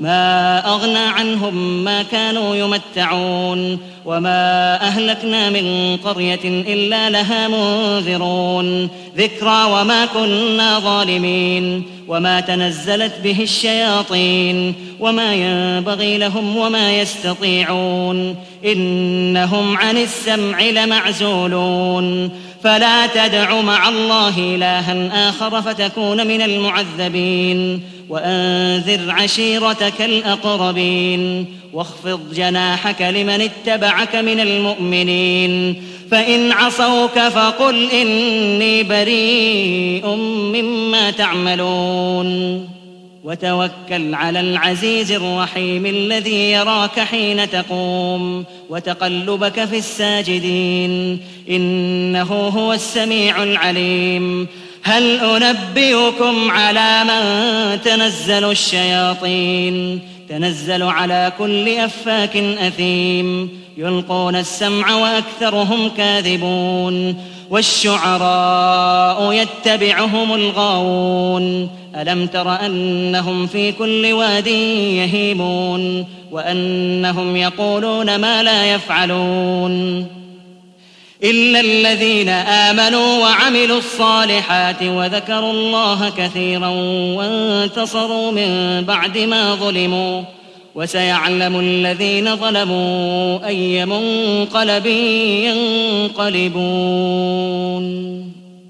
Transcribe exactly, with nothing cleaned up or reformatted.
ما أغنى عنهم ما كانوا يمتعون وما أهلكنا من قرية إلا لها منذرون ذكرى وما كنا ظالمين وما تنزلت به الشياطين وما ينبغي لهم وما يستطيعون إنهم عن السمع لمعزولون فلا تدع مع الله إلها آخر فتكون من المعذبين وأنذر عشيرتك الأقربين واخفض جناحك لمن اتبعك من المؤمنين فإن عصوك فقل إني بريء مما تعملون وتوكل على العزيز الرحيم الذي يراك حين تقوم وتقلبك في الساجدين إنه هو السميع العليم هل أنبئكم على من تنزل الشياطين تنزل على كل أفاك أثيم يلقون السمع وأكثرهم كاذبون والشعراء يتبعهم الغاوون ألم تر أنهم في كل واد يهيمون وأنهم يقولون ما لا يفعلون إلا الذين آمنوا وعملوا الصالحات وذكروا الله كثيرا وانتصروا من بعد ما ظلموا وسيعلم الذين ظلموا أي منقلب ينقلبون.